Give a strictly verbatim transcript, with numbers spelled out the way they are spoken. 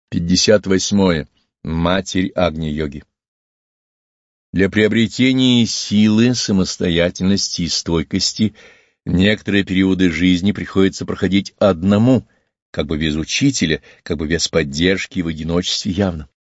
пятьдесят восьмое. Матерь Агни-йоги. Для приобретения силы, самостоятельности и стойкости некоторые периоды жизни приходится проходить одному, как бы без учителя, как бы без поддержки в одиночестве явно.